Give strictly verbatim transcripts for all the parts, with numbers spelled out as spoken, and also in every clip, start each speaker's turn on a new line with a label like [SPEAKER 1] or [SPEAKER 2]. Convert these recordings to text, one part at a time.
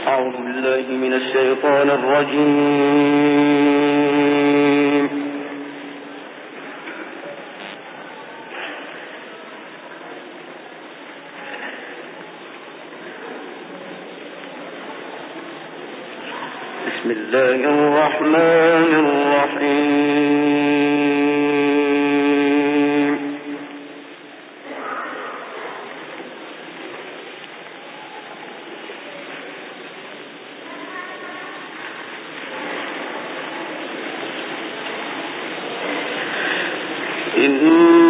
[SPEAKER 1] أعوذ بالله من الشيطان الرجيم. بسم الله الرحمن الرحيم. إن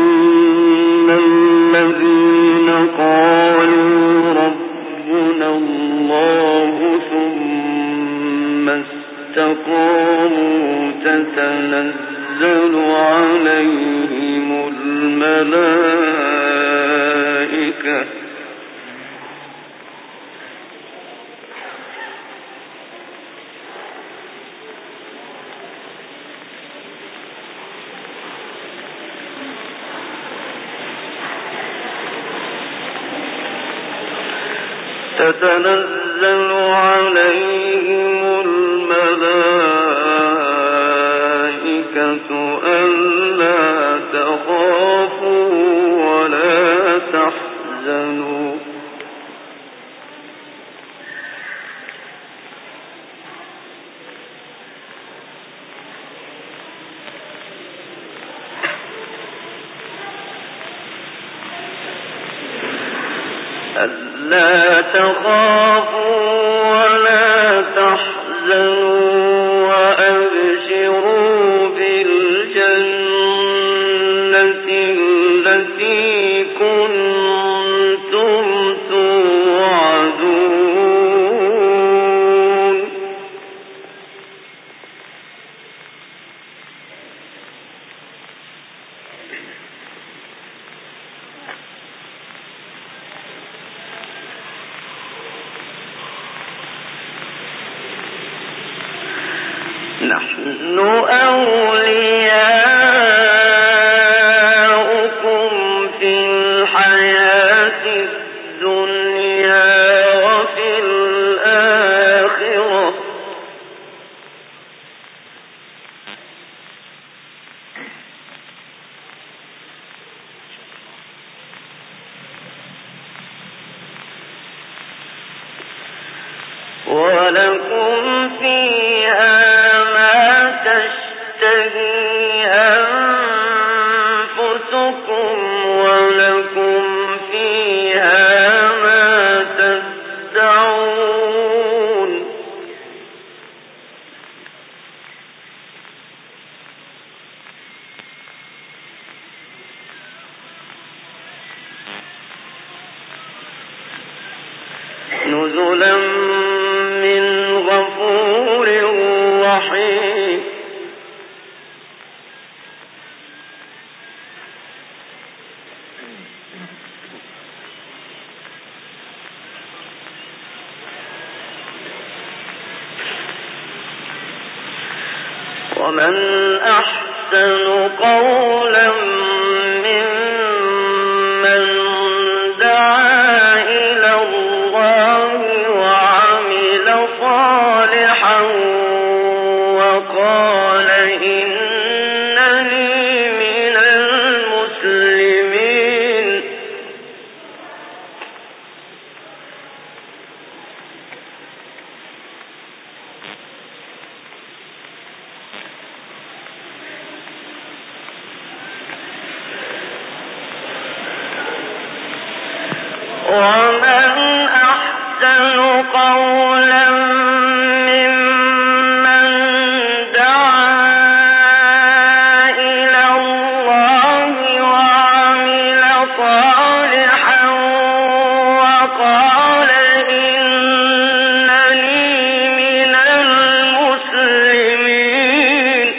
[SPEAKER 1] الذين قالوا ربنا الله ثم استقاموا تتنزل عليهم الملائكة تتنزل عليهم الملائكة ألا تخافوا ولا تحزنوا ألا تخافوا ولا تحزنوا وأبشروا بالجنة التي كنتم توعدون نحن أولياؤكم في الحياة الدنيا وفي الآخرة ولكم فيها تشتهي أنفسكم ولكم فيها ما تدعون نزلا من غفور رحيم. ومن أحسن قولا ممن دعا إلى الله وعمل صالحا وقال إنني من المسلمين. ومن أحسن قولا ممن دعا إلى الله وعمل صالحا وقال إنني من المسلمين.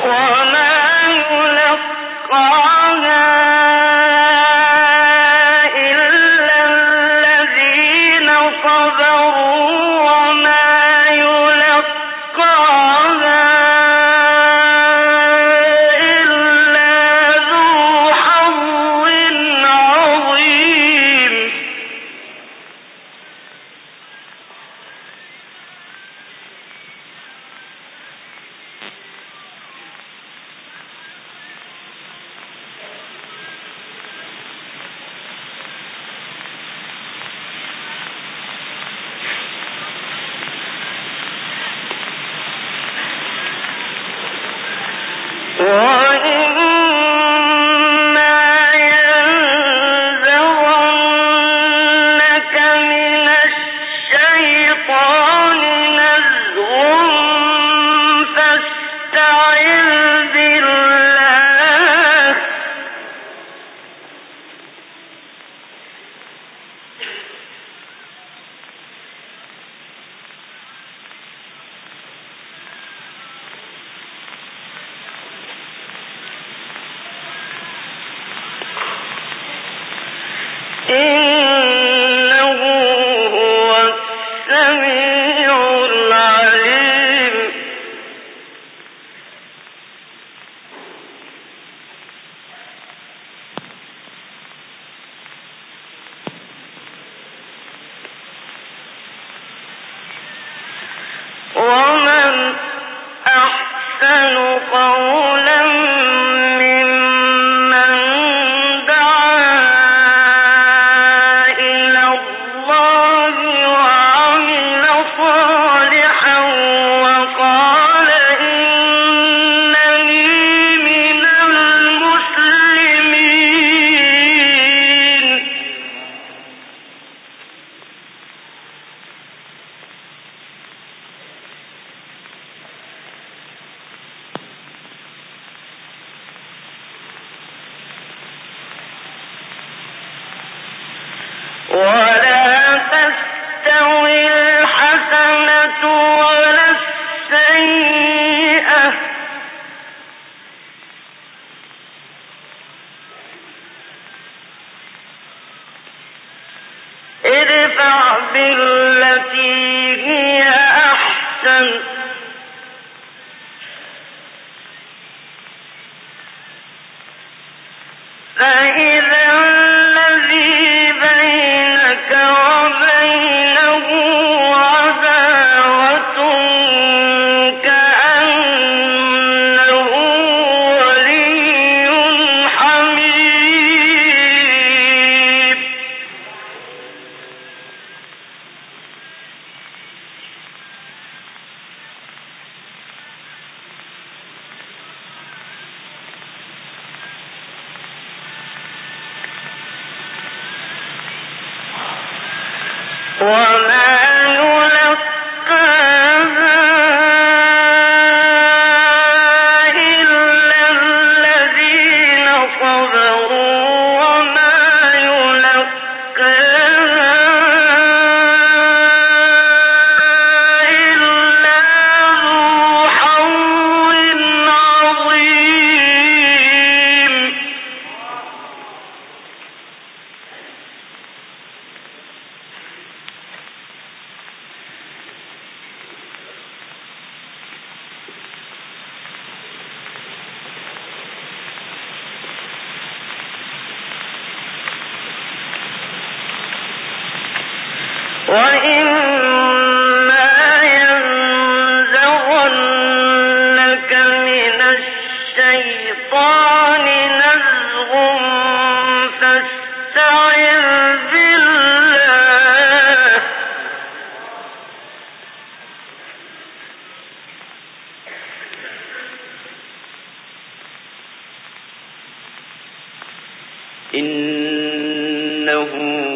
[SPEAKER 1] إنه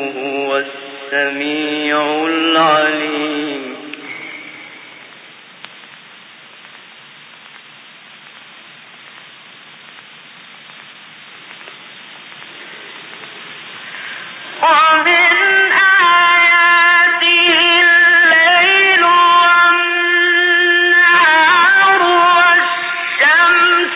[SPEAKER 1] هو السميع العليم. والشمس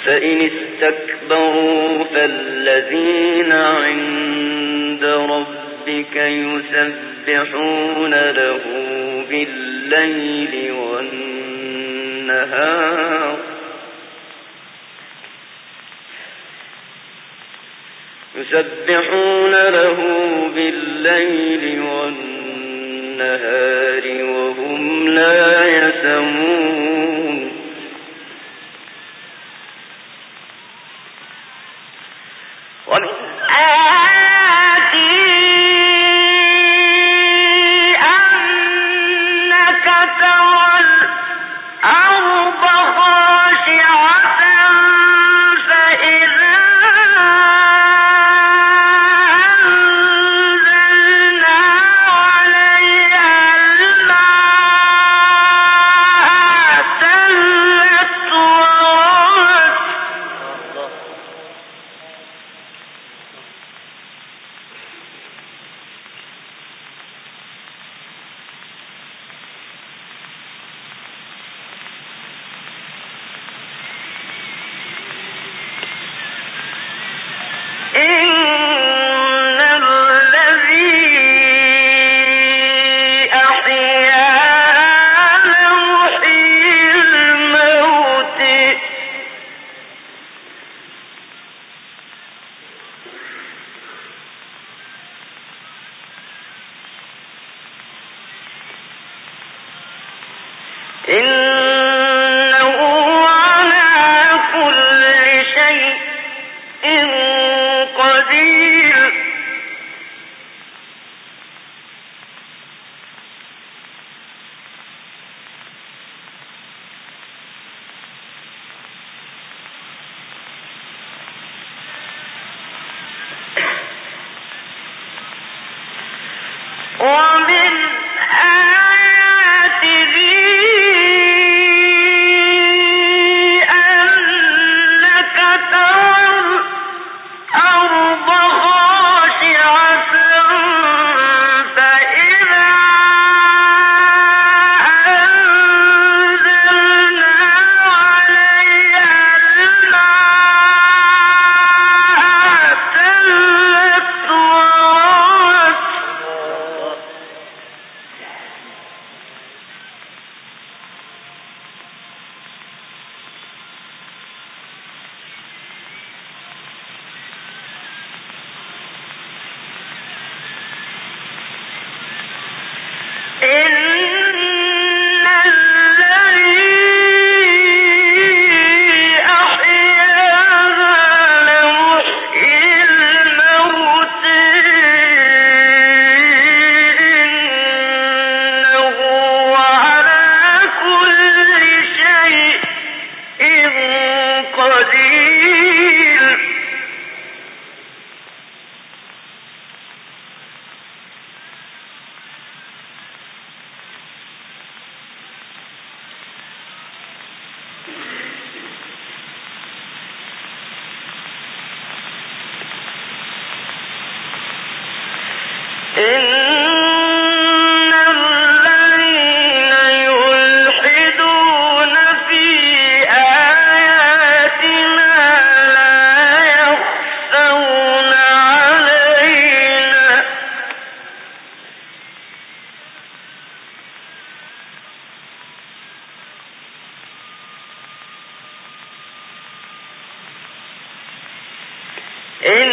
[SPEAKER 1] فإن استكبروا فالذين عند ربك يسبحون له بالليل والنهار يسبحون له بالليل والنهار وهم لا يسمون ومن آياته أنك ترى الأرض خاشعة فإذا أنزلنا عليها الماء اهتزت وربت إن الذي أحياها لمحيي الموت إنه على كل شيء قدير ومن آياته أنك ترى الأرض خاشعة فإذا أنزلنا عليها الماء اهتزت وربت إن الذي أحياها لمحيي الموت إنه على كل شيء قدير إن الذين يلحدون في آياتنا لا يخفون علينا إن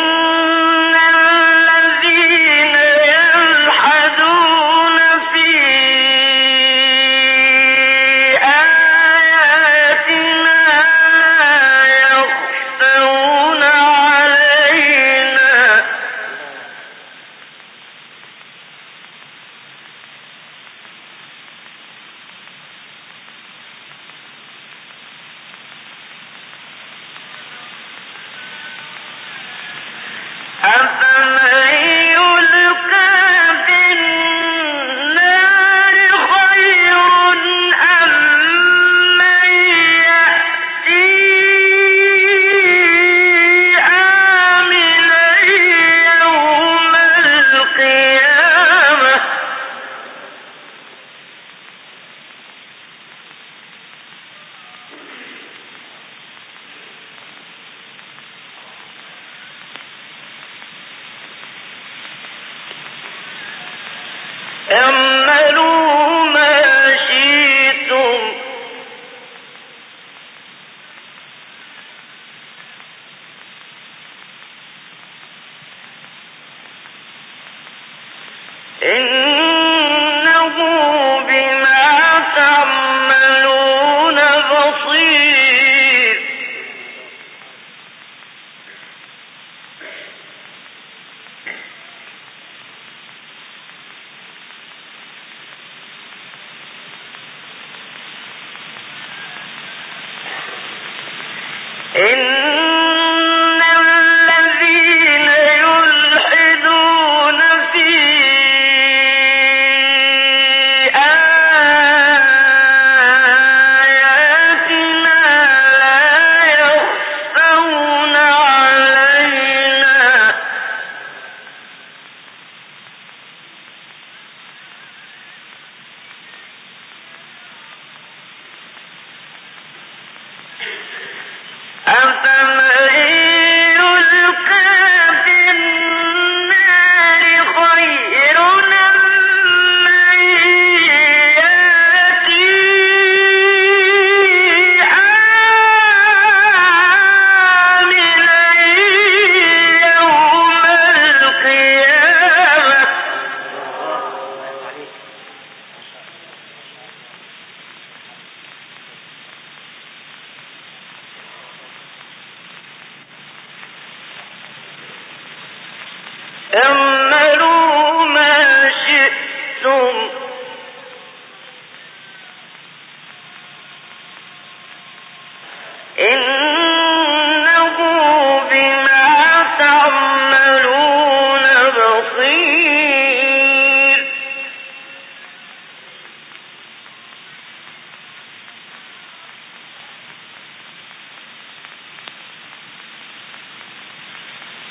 [SPEAKER 1] الذين يلحدون في آياتنا لا يخفون علينا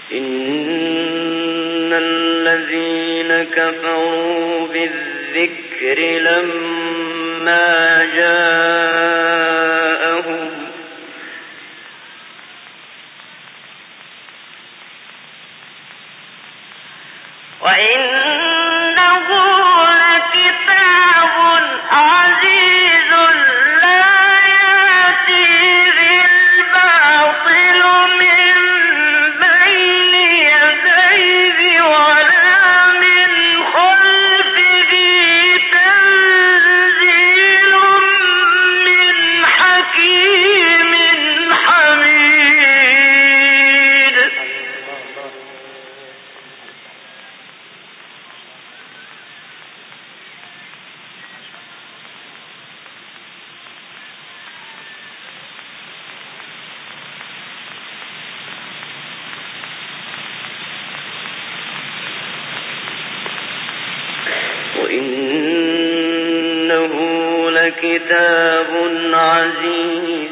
[SPEAKER 1] إن الذين كفروا بالذكر لما جاءهم وإنه لكتاب عزيز لا يأتيه الباطل من بين يديه ولا من خلفه تنزيل من حكيم حميد. وإنه لكتاب عزيز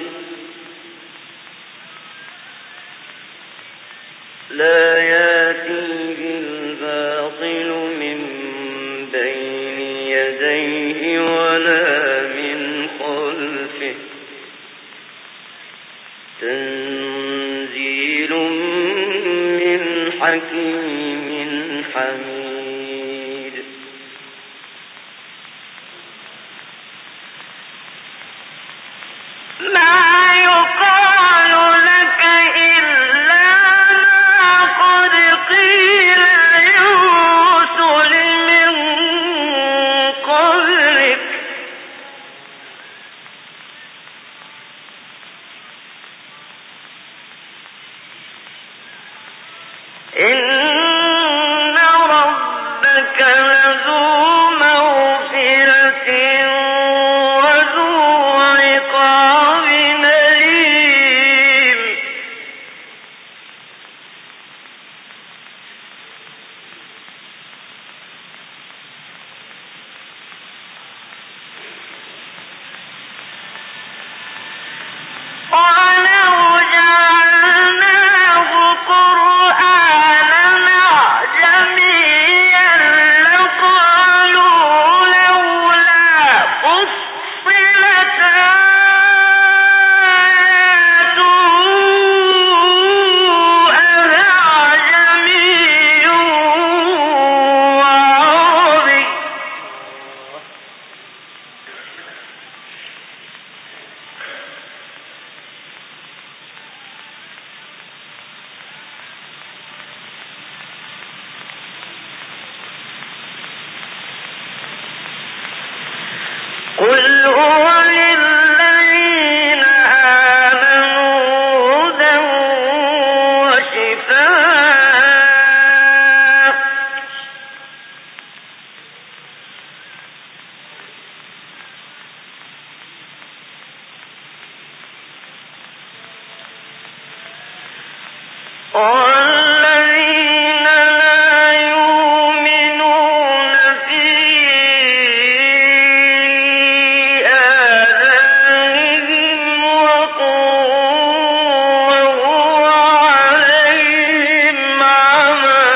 [SPEAKER 1] لا يأتيه الباطل من بين يديه ولا من خلفه تنزيل من حكيم حميد. ما يقال لك إلا ما قد قيل للرسل من قبلك إن ربك لذو مغفرة وذو عقاب أليم. ولو جعلناه قرآنا أعجميا لقالوا لولا فصلت آياته أعجمي وعربي. قل هو للذين آمنوا هدى وشفاء والذين لا يؤمنون في آذانهم وقر وهو عليهم عمى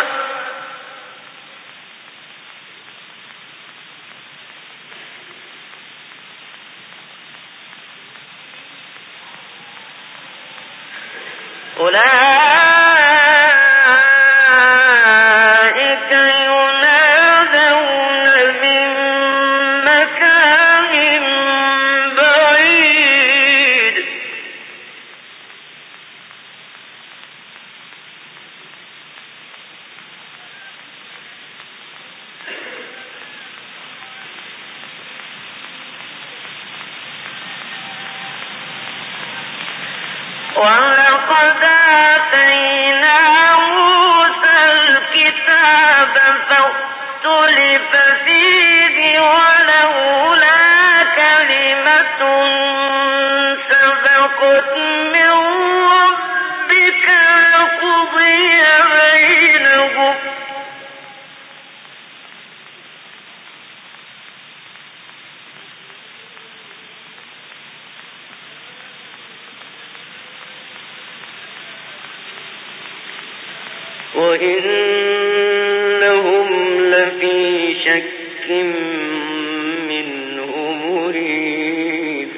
[SPEAKER 1] أولئك ينادون من مكان بعيد. ولقد آتينا موسى الكتاب فاختلف فيه ولولا كلمة سبقت من ربك لقضي بينهم. وإنهم لفي شك منه مريب.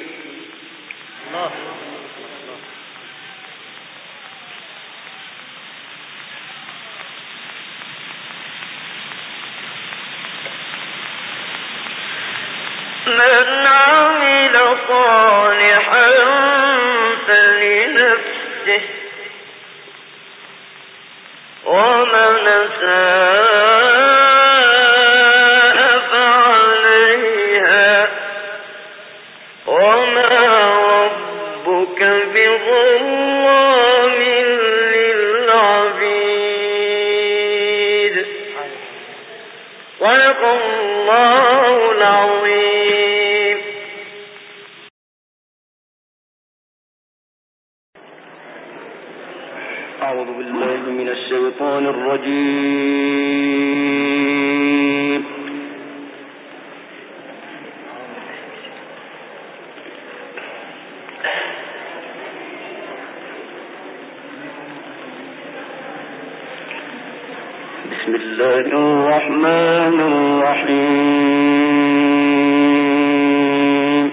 [SPEAKER 1] من عمل صالحا فلنفسه ومن أساء فعليها وما ربك بظلام للعبيد. صدق الله العظيم.
[SPEAKER 2] أعوذ بالله من الشيطان الرجيم. بسم الله الرحمن الرحيم.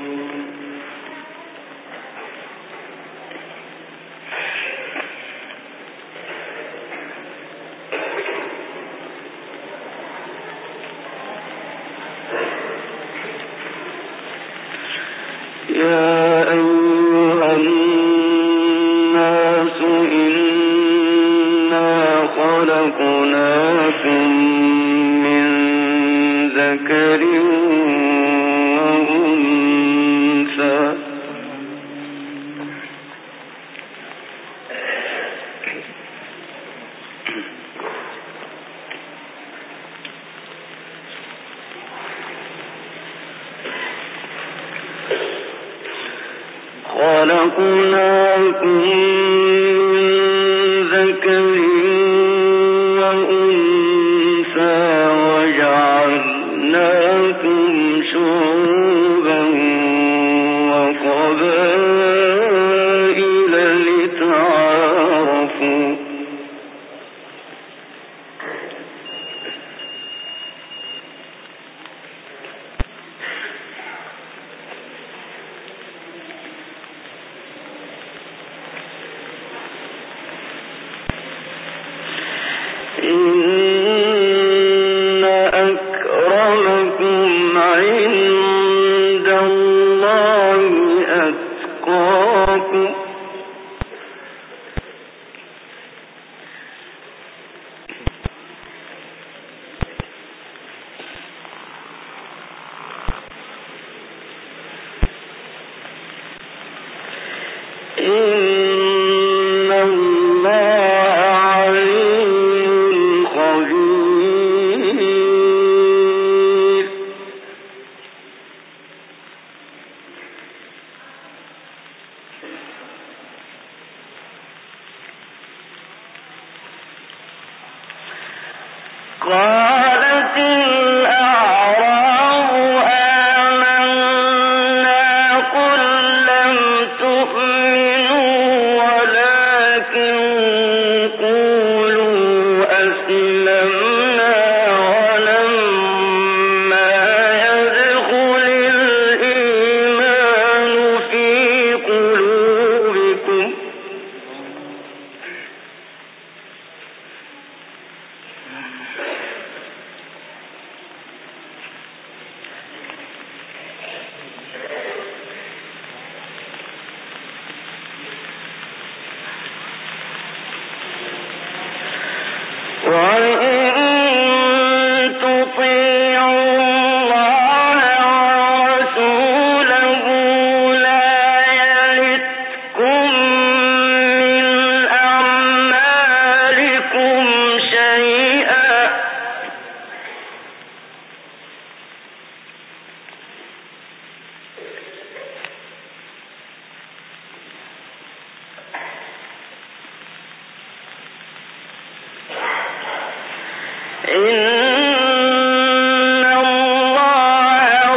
[SPEAKER 2] يا أيها الناس إنا خلقناكم من ذكر وأنثى خلقناكم من ذكر وأنثى وجعلناكم شعوبا وقبائل لتعارفوا إن أكرمكم عند الله أتقاكم إن الله عليم خبير. قالت الأعراب آمنا قل لم تؤمنوا ولكن قولوا أسلمنا ولما يدخل الإيمان في قلوبكم وإن تطيعوا الله ورسوله لا يلتكم من أعمالكم شيئا إن الله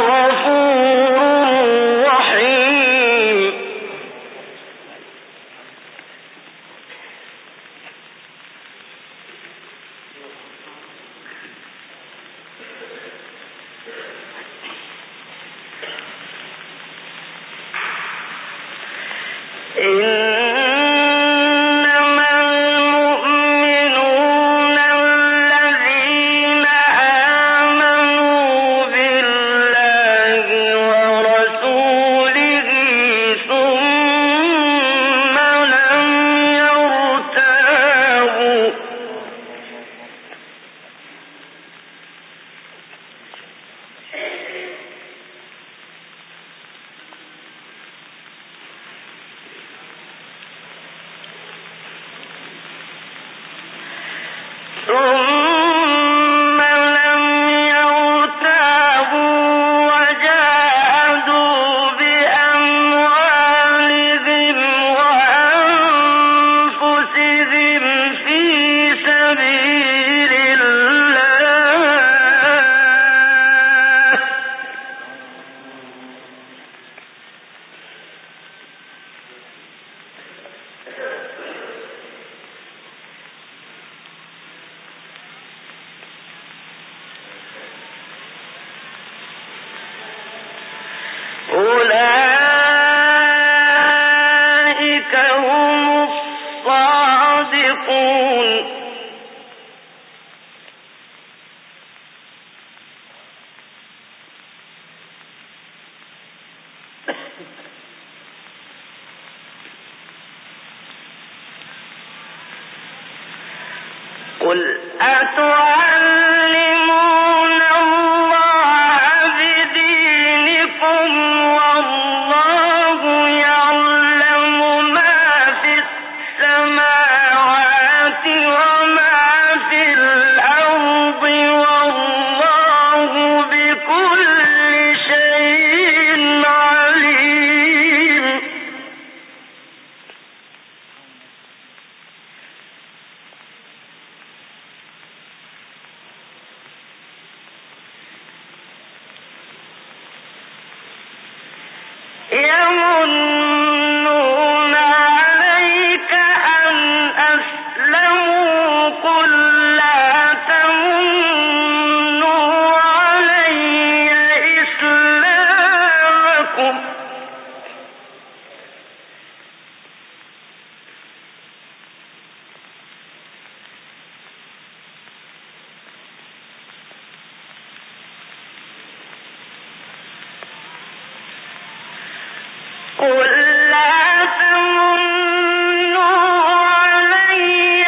[SPEAKER 2] غفور رحيم. ثم لم يرتابوا وجاهدوا بأموالهم وأنفسهم في سبيل الله أولئك هم الصادقون. قل أتعلمون الله بدينكم والله يعلم ما في السماوات وما في الأرض والله بكل شيء عليم. يمنون عليك أن أسلموا قل لا تمنوا علي إسلامكم قل لا تمنوا علي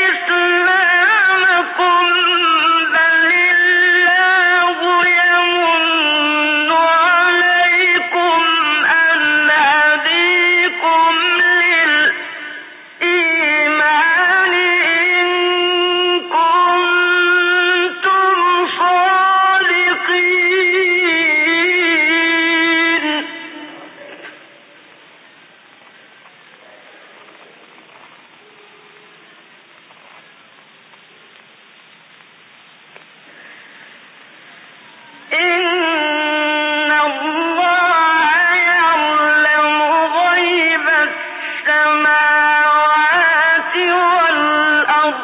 [SPEAKER 2] إسلامكم بل الله يمن عليكم أن هديكم للإيمان إن كنتم صادقين. إن الله يعلم غيب السماوات والأرض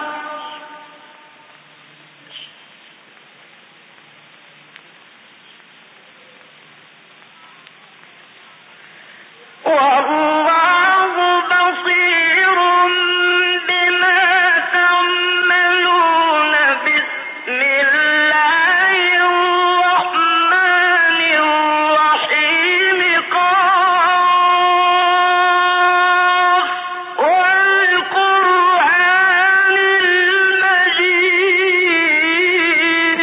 [SPEAKER 2] والله بصير بما تعملون. بسم الله الرحمن الرحيم. قاف والقرآن المجيد.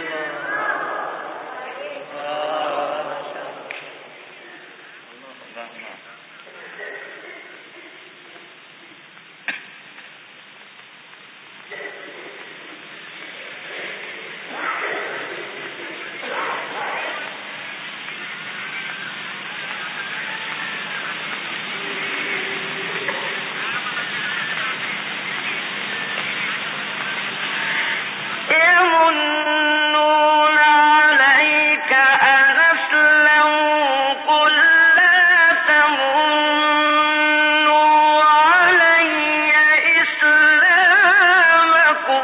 [SPEAKER 2] يمنون عليك أن أسلموا قل لا تمنوا علي إسلامكم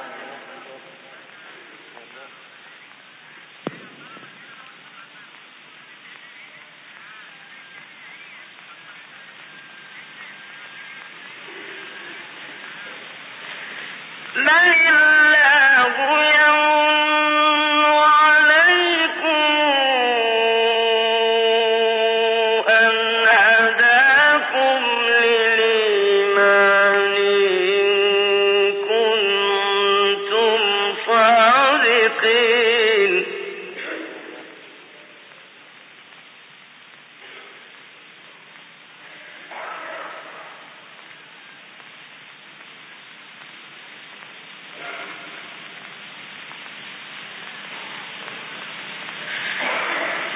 [SPEAKER 2] بل الله يمن عليكم أن هداكم للإيمان إن كنتم صادقين.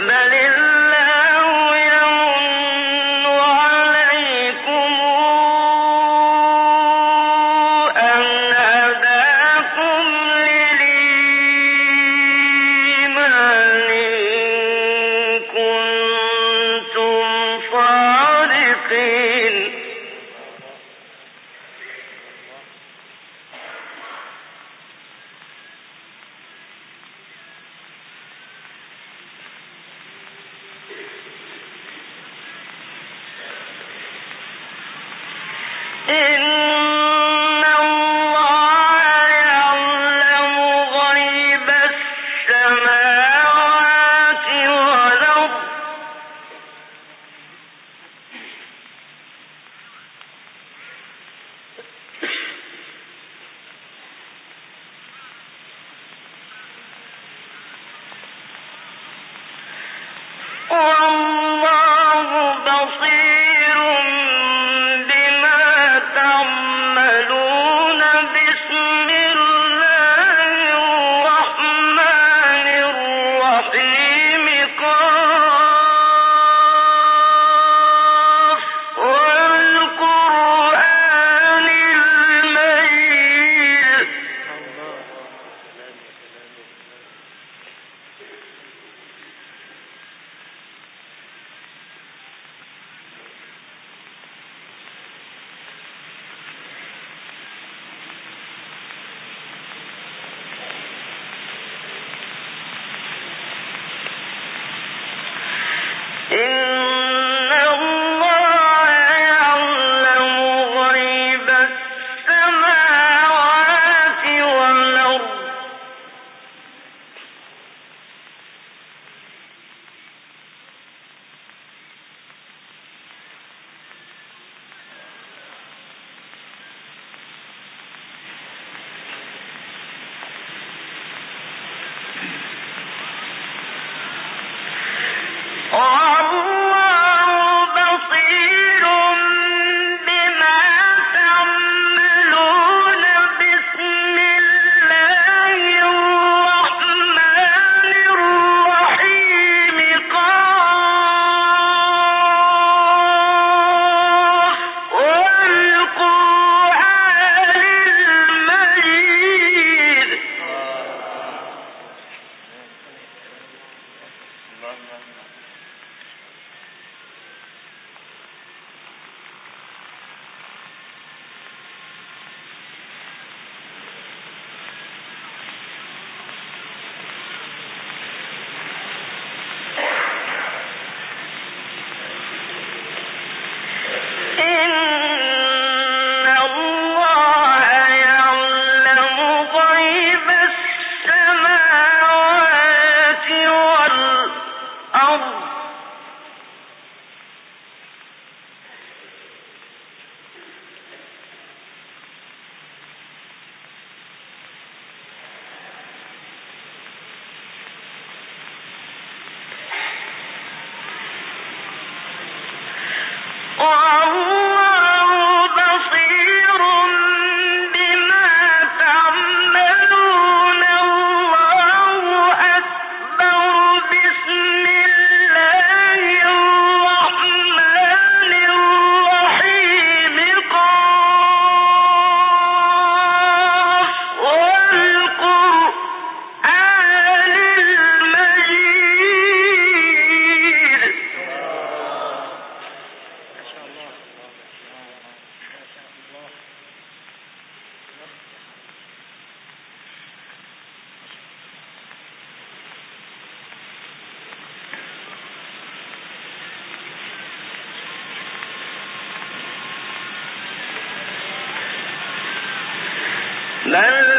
[SPEAKER 2] بل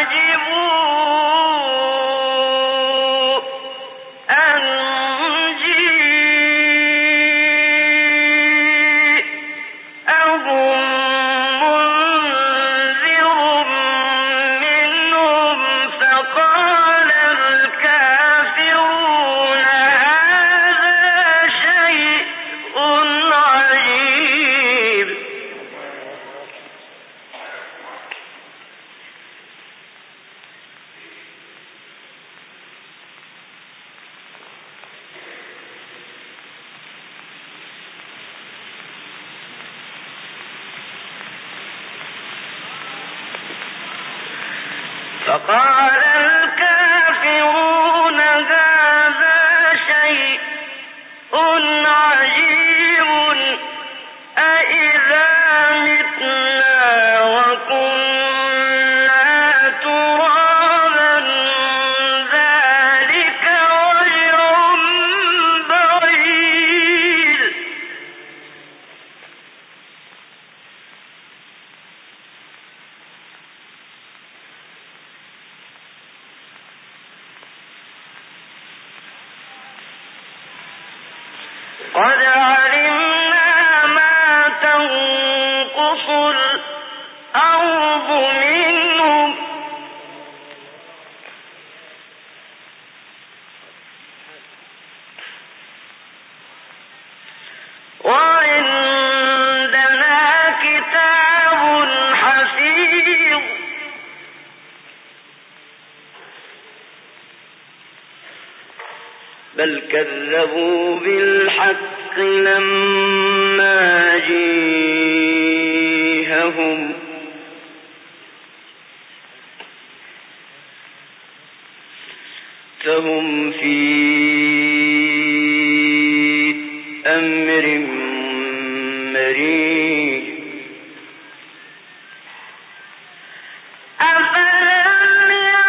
[SPEAKER 2] عجبوا أن جيءهم منذر منهم فقال الكافرون هذا شيء عجيب. فقال الكافرون هذا شيء عجيب أإذا متنا وكنا ترابا ذلك رجع بعيد. قد علمنا ما تنقص الأرض منهم وعندنا كتاب حفيظ. بل كذبوا بالحق لما جيءهم فهم في أمر مريج. أفلم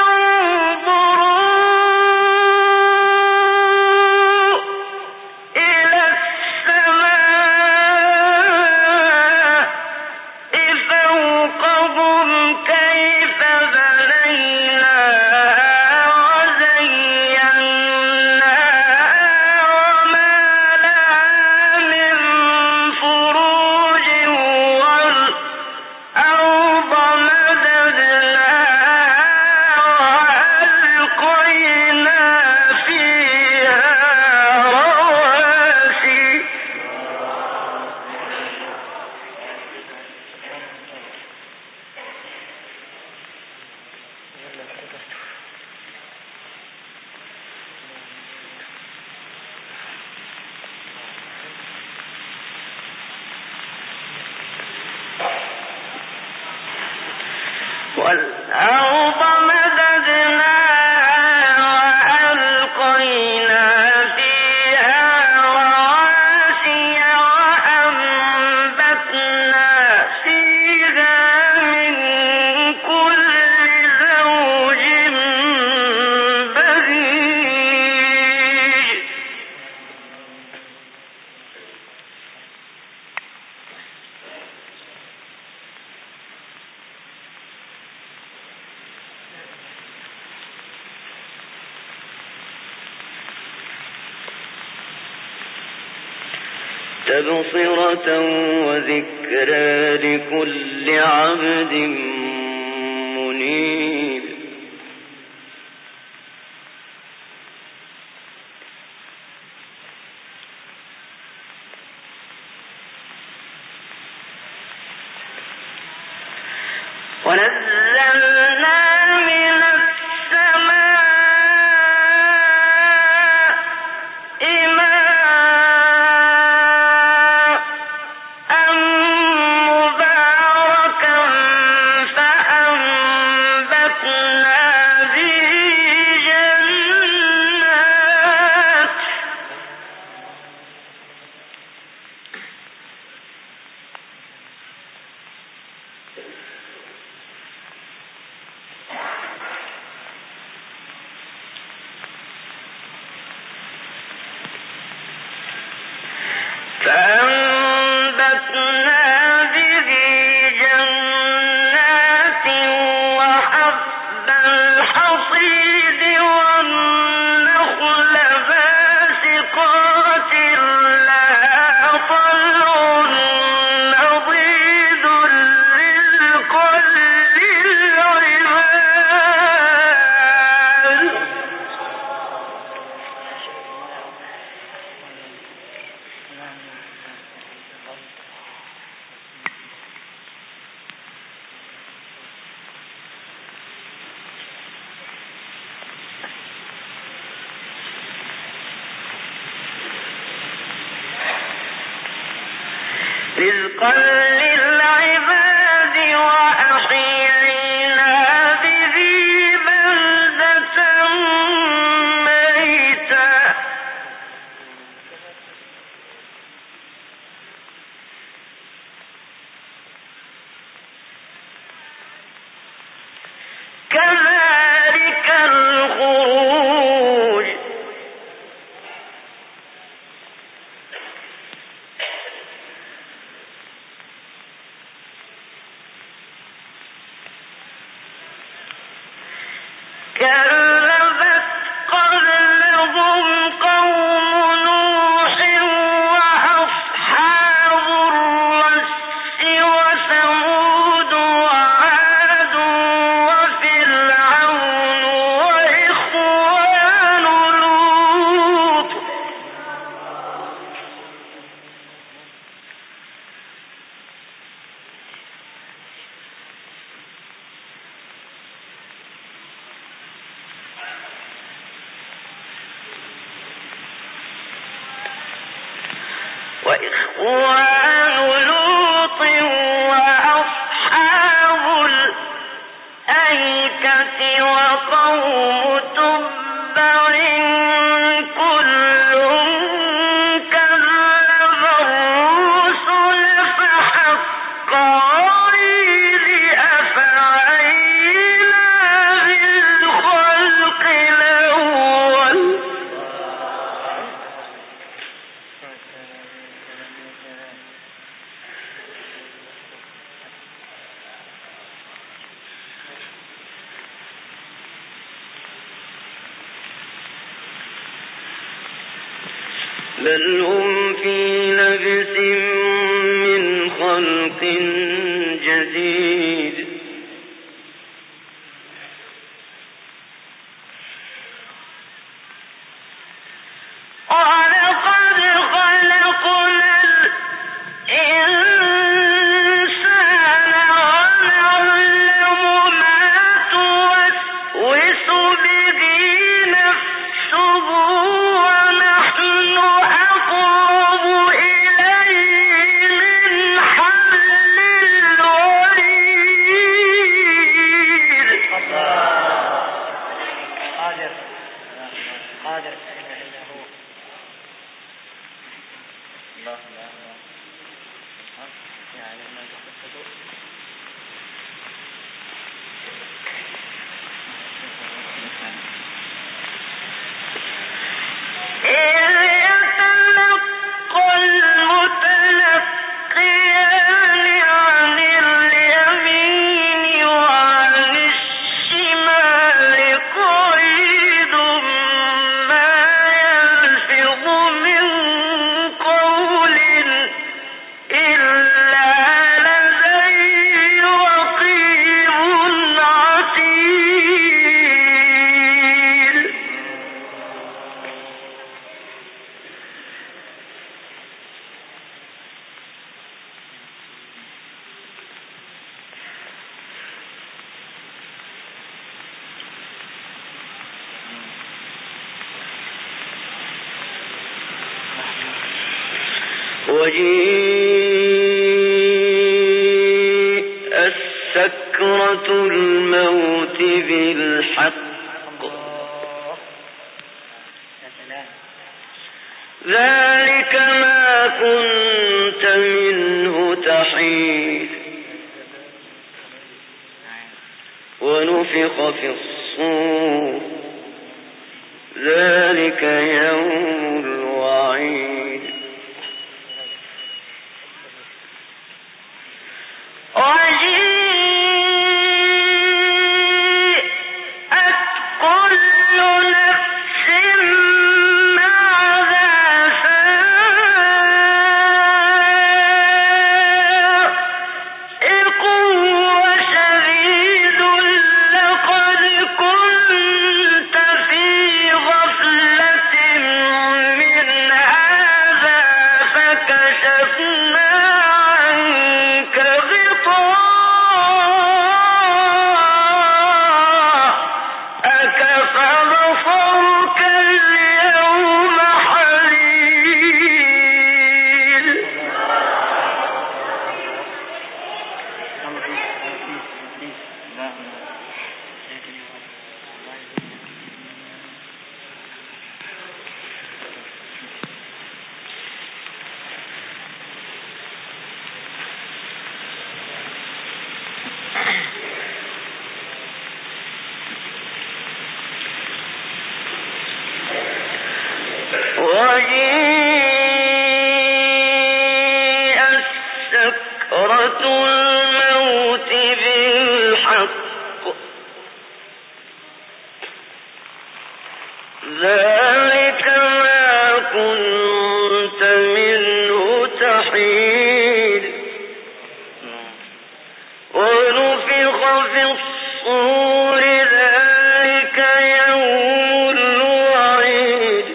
[SPEAKER 2] ينظروا إلى السماء فوقهم كيف بنيناها وزيناها وما لها من فروج والأرض مددناها وألقينا فيها رواسي والأرض مددناها وألقينا فيها رواسي وأنبتنا فيها من كل زوج بهيج. تبصرة وذكرى لكل عبد منيب. ونزلنا من السماء ماء مباركا فأنبتنا به جنات فأنبتنا به جنات وحب الحصيد والنخل باسقات لها طلع نضيد للكل العباد. رزقا للعباد وأحيينا به
[SPEAKER 1] بل هم في لبس من خلق جديد وجيءت سكرة الموت بالحق ذلك ما كنت منه تحيد ونفخ في الصور ذلك يوم الوعيد ذلك ما كنت منه تحيد ونفخ في الصور ذلك يوم الوعيد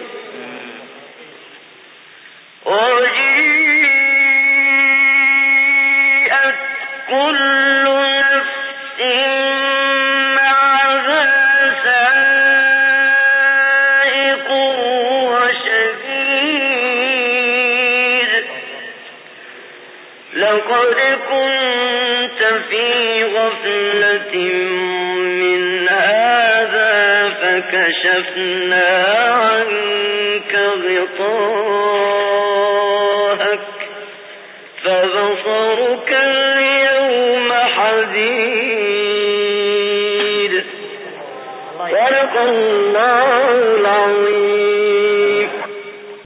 [SPEAKER 1] وجيءت كل نفس معها سائق وشهيد لقد كنت في غفلة من هذا فكشفنا عنك غطاءك